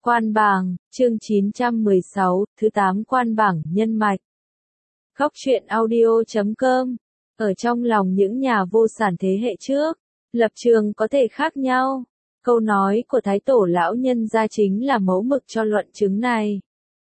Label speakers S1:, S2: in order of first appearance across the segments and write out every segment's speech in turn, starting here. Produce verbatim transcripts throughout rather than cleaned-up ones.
S1: Quan bảng, chương chín trăm mười sáu, thứ tám quan bảng nhân mạch. Góc truyện audio chấm com. Ở trong lòng những nhà vô sản thế hệ trước, lập trường có thể khác nhau. Câu nói của Thái Tổ lão nhân gia chính là mẫu mực cho luận chứng này.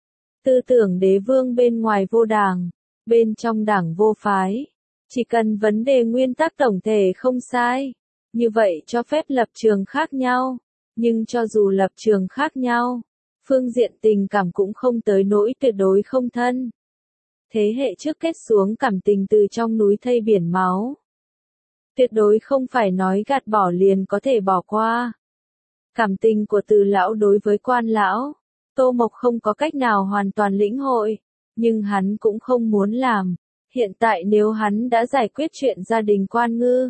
S1: Tư tưởng đế vương bên ngoài vô đảng, bên trong đảng vô phái. Chỉ cần vấn đề nguyên tắc tổng thể không sai, như vậy cho phép lập trường khác nhau. Nhưng cho dù lập trường khác nhau, phương diện tình cảm cũng không tới nỗi tuyệt đối không thân. Thế hệ trước kết xuống cảm tình từ trong núi thây biển máu. Tuyệt đối không phải nói gạt bỏ liền có thể bỏ qua. Cảm tình của Từ lão đối với Quan lão, Tô Mộc không có cách nào hoàn toàn lĩnh hội, nhưng hắn cũng không muốn làm. Hiện tại nếu hắn đã giải quyết chuyện gia đình Quan Ngư,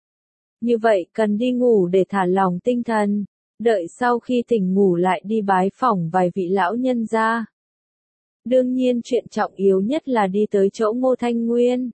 S1: như vậy cần đi ngủ để thả lỏng tinh thần, đợi sau khi tỉnh ngủ lại đi bái phỏng vài vị lão nhân gia. Đương nhiên chuyện trọng yếu nhất là đi tới chỗ Ngô Thanh Nguyên.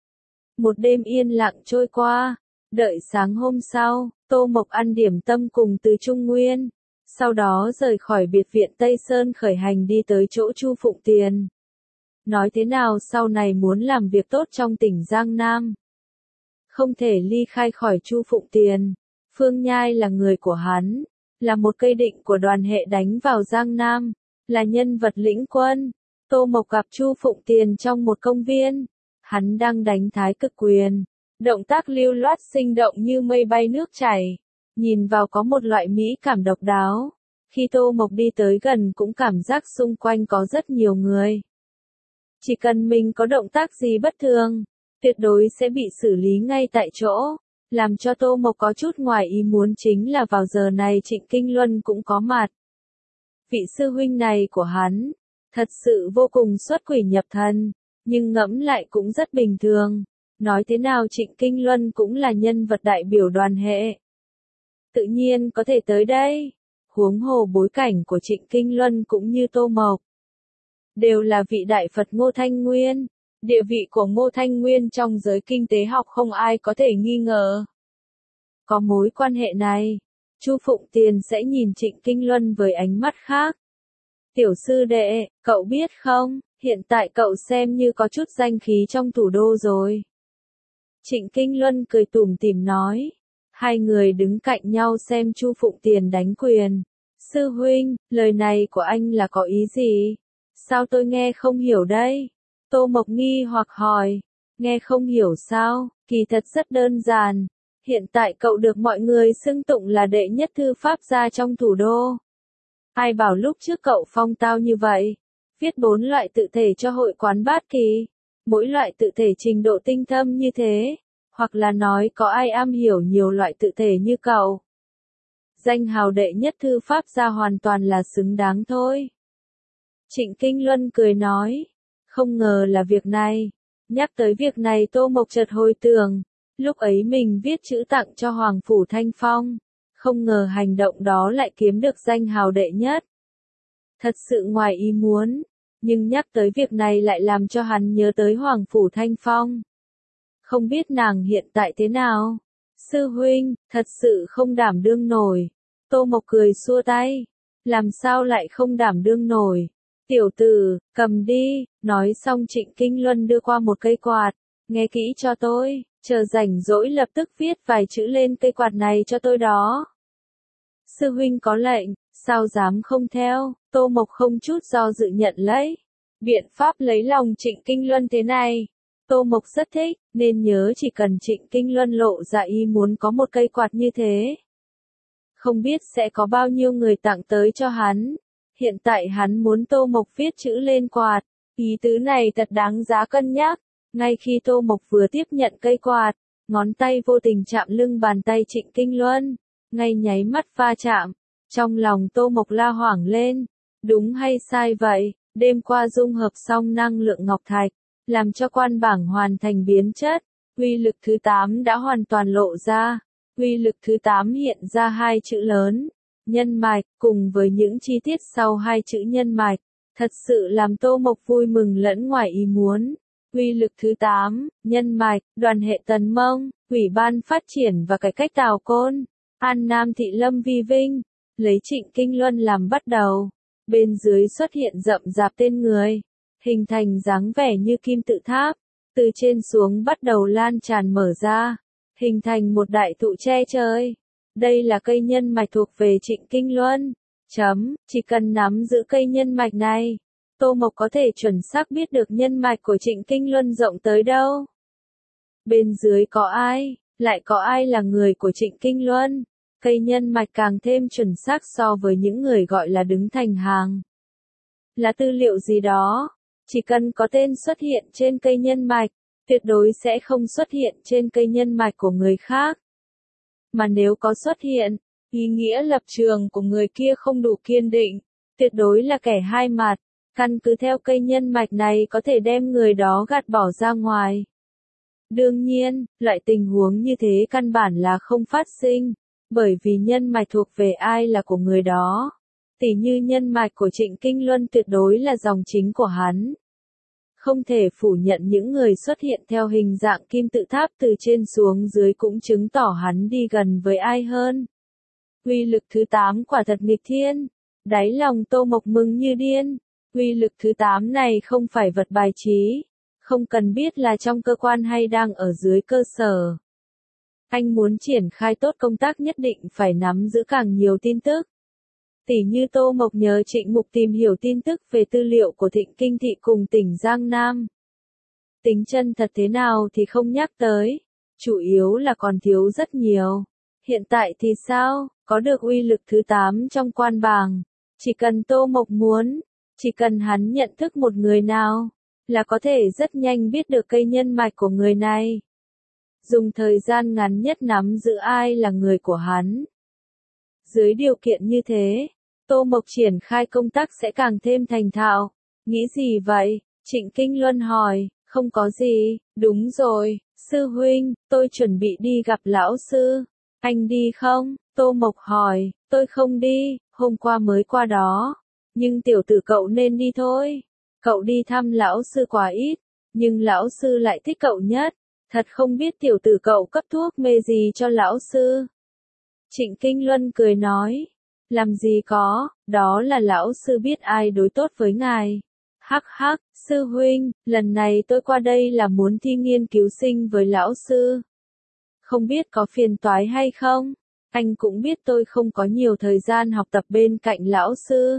S1: Một đêm yên lặng trôi qua, đợi sáng hôm sau, Tô Mộc ăn điểm tâm cùng Từ Trung Nguyên, sau đó rời khỏi biệt viện Tây Sơn khởi hành đi tới chỗ Chu Phụng Tiền. Nói thế nào sau này muốn làm việc tốt trong tỉnh Giang Nam, không thể ly khai khỏi Chu Phụng Tiền. Phương Nhai là người của hắn, là một cây định của đoàn hệ đánh vào Giang Nam, là nhân vật lĩnh quân. Tô Mộc gặp Chu Phụng Tiền trong một công viên, hắn đang đánh thái cực quyền, động tác lưu loát sinh động như mây bay nước chảy, nhìn vào có một loại mỹ cảm độc đáo. Khi Tô Mộc đi tới gần cũng cảm giác xung quanh có rất nhiều người. Chỉ cần mình có động tác gì bất thường, tuyệt đối sẽ bị xử lý ngay tại chỗ. Làm cho Tô Mộc có chút ngoài ý muốn chính là vào giờ này Trịnh Kinh Luân cũng có mặt. Vị sư huynh này của hắn, thật sự vô cùng xuất quỷ nhập thần, nhưng ngẫm lại cũng rất bình thường. Nói thế nào Trịnh Kinh Luân cũng là nhân vật đại biểu đoàn hệ, tự nhiên có thể tới đây. Huống hồ bối cảnh của Trịnh Kinh Luân cũng như Tô Mộc, đều là vị đại Phật Ngô Thanh Nguyên. Địa vị của Ngô Thanh Nguyên trong giới kinh tế học không ai có thể nghi ngờ. Có mối quan hệ này, Chu Phụng Tiền sẽ nhìn Trịnh Kinh Luân với ánh mắt khác. Tiểu sư đệ, cậu biết không, hiện tại cậu xem như có chút danh khí trong thủ đô rồi. Trịnh Kinh Luân cười tủm tỉm nói. Hai người đứng cạnh nhau xem Chu Phụng Tiền đánh quyền. Sư huynh, lời này của anh là có ý gì? Sao tôi nghe không hiểu đây? Tô Mộc nghi hoặc hỏi. Nghe không hiểu sao? Kỳ thật rất đơn giản. Hiện tại cậu được mọi người xưng tụng là đệ nhất thư pháp gia trong thủ đô. Ai bảo lúc trước cậu phong tao như vậy? Viết bốn loại tự thể cho hội quán bát kỳ. Mỗi loại tự thể trình độ tinh thâm như thế. Hoặc là nói có ai am hiểu nhiều loại tự thể như cậu. Danh hào đệ nhất thư pháp gia hoàn toàn là xứng đáng thôi. Trịnh Kinh Luân cười nói. Không ngờ là việc này. Nhắc tới việc này Tô Mộc chợt hồi tưởng. Lúc ấy mình viết chữ tặng cho Hoàng Phủ Thanh Phong. Không ngờ hành động đó lại kiếm được danh hào đệ nhất. Thật sự ngoài ý muốn. Nhưng nhắc tới việc này lại làm cho hắn nhớ tới Hoàng Phủ Thanh Phong. Không biết nàng hiện tại thế nào? Sư huynh, thật sự không đảm đương nổi. Tô Mộc cười xua tay. Làm sao lại không đảm đương nổi? Tiểu tử, cầm đi. Nói xong Trịnh Kinh Luân đưa qua một cây quạt. Nghe kỹ cho tôi, chờ rảnh rỗi lập tức viết vài chữ lên cây quạt này cho tôi đó. Sư huynh có lệnh, sao dám không theo? Tô Mộc không chút do dự nhận lấy. Biện pháp lấy lòng Trịnh Kinh Luân thế này, Tô Mộc rất thích, nên nhớ chỉ cần Trịnh Kinh Luân lộ ra ý muốn có một cây quạt như thế. Không biết sẽ có bao nhiêu người tặng tới cho hắn. Hiện tại hắn muốn Tô Mộc viết chữ lên quạt. Ý tứ này thật đáng giá cân nhắc. Ngay khi Tô Mộc vừa tiếp nhận cây quạt, ngón tay vô tình chạm lưng bàn tay Trịnh Kinh Luân. Ngay nháy mắt va chạm. Trong lòng Tô Mộc la hoảng lên. Đúng hay sai vậy? Đêm qua dung hợp xong năng lượng ngọc thạch, làm cho quan bảng hoàn thành biến chất. Uy lực thứ tám đã hoàn toàn lộ ra. Uy lực thứ tám hiện ra hai chữ lớn. Nhân mạch, cùng với những chi tiết sau hai chữ nhân mạch. Thật sự làm Tô Mộc vui mừng lẫn ngoài ý muốn. Uy lực thứ tám, nhân mạch, đoàn hệ Tần Mông, Ủy ban phát triển và cải cách Tào Côn, An Nam Thị Lâm Vi Vinh, lấy Trịnh Kinh Luân làm bắt đầu. Bên dưới xuất hiện rậm rạp tên người, hình thành dáng vẻ như kim tự tháp, từ trên xuống bắt đầu lan tràn mở ra, hình thành một đại thụ che trời. Đây là cây nhân mạch thuộc về Trịnh Kinh Luân. Chấm, chỉ cần nắm giữ cây nhân mạch này, Tô Mộc có thể chuẩn xác biết được nhân mạch của Trịnh Kinh Luân rộng tới đâu. Bên dưới có ai, lại có ai là người của Trịnh Kinh Luân. Cây nhân mạch càng thêm chuẩn xác so với những người gọi là đứng thành hàng. Là tư liệu gì đó, chỉ cần có tên xuất hiện trên cây nhân mạch, tuyệt đối sẽ không xuất hiện trên cây nhân mạch của người khác. Mà nếu có xuất hiện, ý nghĩa lập trường của người kia không đủ kiên định, tuyệt đối là kẻ hai mặt, căn cứ theo cây nhân mạch này có thể đem người đó gạt bỏ ra ngoài. Đương nhiên, loại tình huống như thế căn bản là không phát sinh, bởi vì nhân mạch thuộc về ai là của người đó. Tỉ như nhân mạch của Trịnh Kinh Luân tuyệt đối là dòng chính của hắn. Không thể phủ nhận những người xuất hiện theo hình dạng kim tự tháp từ trên xuống dưới cũng chứng tỏ hắn đi gần với ai hơn. Uy lực thứ tám quả thật nghịch thiên. Đáy lòng Tô Mộc mừng như điên. Uy lực thứ tám này không phải vật bài trí. Không cần biết là trong cơ quan hay đang ở dưới cơ sở. Anh muốn triển khai tốt công tác nhất định phải nắm giữ càng nhiều tin tức. Tỉ như Tô Mộc nhờ Trịnh Mục tìm hiểu tin tức về tư liệu của Thịnh Kinh Thị cùng tỉnh Giang Nam. Tính chân thật thế nào thì không nhắc tới. Chủ yếu là còn thiếu rất nhiều. Hiện tại thì sao? Có được uy lực thứ tám trong quan bảng. Chỉ cần Tô Mộc muốn, chỉ cần hắn nhận thức một người nào, là có thể rất nhanh biết được cây nhân mạch của người này. Dùng thời gian ngắn nhất nắm giữ ai là người của hắn. Dưới điều kiện như thế, Tô Mộc triển khai công tác sẽ càng thêm thành thạo. Nghĩ gì vậy? Trịnh Kinh Luân hỏi. Không có gì, đúng rồi, sư huynh, tôi chuẩn bị đi gặp lão sư. Anh đi không? Tô Mộc hỏi. Tôi không đi, hôm qua mới qua đó. Nhưng tiểu tử cậu nên đi thôi. Cậu đi thăm lão sư quá ít, nhưng lão sư lại thích cậu nhất. Thật không biết tiểu tử cậu cấp thuốc mê gì cho lão sư. Trịnh Kinh Luân cười nói. Làm gì có, đó là lão sư biết ai đối tốt với ngài. Hắc hắc, sư huynh, lần này tôi qua đây là muốn thi nghiên cứu sinh với lão sư. Không biết có phiền toái hay không? Anh cũng biết tôi không có nhiều thời gian học tập bên cạnh lão sư.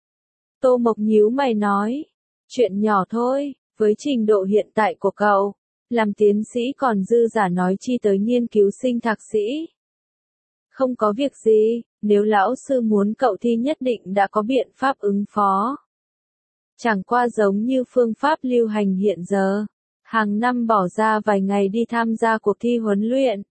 S1: Tô Mộc nhíu mày nói. Chuyện nhỏ thôi, với trình độ hiện tại của cậu, làm tiến sĩ còn dư giả nói chi tới nghiên cứu sinh thạc sĩ. Không có việc gì, nếu lão sư muốn cậu thi nhất định đã có biện pháp ứng phó. Chẳng qua giống như phương pháp lưu hành hiện giờ, hàng năm bỏ ra vài ngày đi tham gia cuộc thi huấn luyện.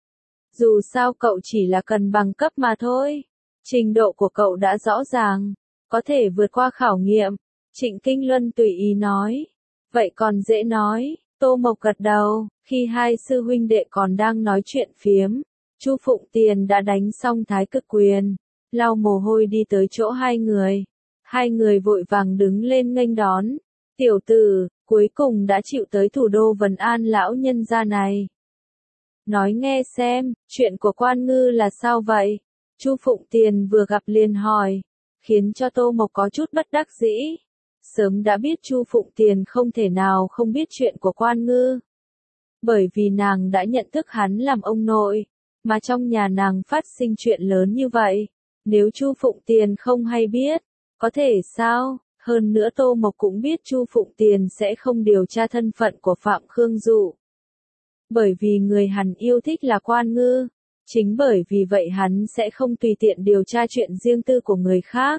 S1: Dù sao cậu chỉ là cần bằng cấp mà thôi, trình độ của cậu đã rõ ràng, có thể vượt qua khảo nghiệm. Trịnh Kinh Luân tùy ý nói. Vậy còn dễ nói. Tô Mộc gật đầu. Khi hai sư huynh đệ còn đang nói chuyện phiếm, Chu Phụng Tiền đã đánh xong thái cực quyền, lau mồ hôi đi tới chỗ hai người. Hai người vội vàng đứng lên nghênh đón. Tiểu tử, cuối cùng đã chịu tới thủ đô Vân An lão nhân gia này. Nói nghe xem, chuyện của Quan Ngư là sao vậy? Chu Phụng Tiền vừa gặp liền hỏi, khiến cho Tô Mộc có chút bất đắc dĩ. Sớm đã biết Chu Phụng Tiền không thể nào không biết chuyện của Quan Ngư. Bởi vì nàng đã nhận thức hắn làm ông nội, mà trong nhà nàng phát sinh chuyện lớn như vậy. Nếu Chu Phụng Tiền không hay biết, có thể sao? Hơn nữa Tô Mộc cũng biết Chu Phụng Tiền sẽ không điều tra thân phận của Phạm Khương Dụ. Bởi vì người hắn yêu thích là Quan Ngư. Chính bởi vì vậy hắn sẽ không tùy tiện điều tra chuyện riêng tư của người khác.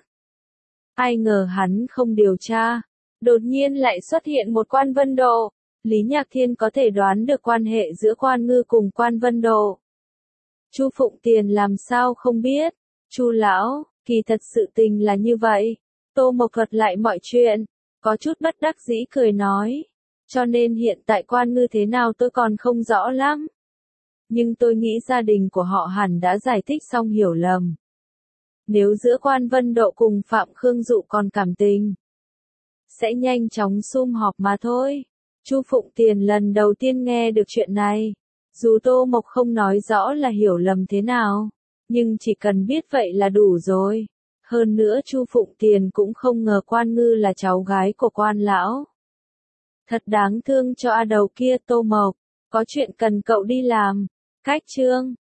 S1: Ai ngờ hắn không điều tra. Đột nhiên lại xuất hiện một Quan Vân Độ. Lý Nhạc Thiên có thể đoán được quan hệ giữa Quan Ngư cùng Quan Vân Độ. Chu Phụng Tiền làm sao không biết. Chu lão, kỳ thật sự tình là như vậy. Tô Mộc thuật lại mọi chuyện. Có chút bất đắc dĩ cười nói. Cho nên hiện tại Quan Ngư thế nào tôi còn không rõ lắm. Nhưng tôi nghĩ gia đình của họ hẳn đã giải thích xong hiểu lầm. Nếu giữa Quan Vân Độ cùng Phạm Khương Dụ còn cảm tình, sẽ nhanh chóng sum họp mà thôi. Chu Phụng Tiền lần đầu tiên nghe được chuyện này. Dù Tô Mộc không nói rõ là hiểu lầm thế nào, Nhưng chỉ cần biết vậy là đủ rồi. Hơn nữa Chu Phụng Tiền cũng không ngờ Quan Ngư là cháu gái của Quan lão. Thật đáng thương cho a đầu kia Tô Mộc, có chuyện cần cậu đi làm. Cách chương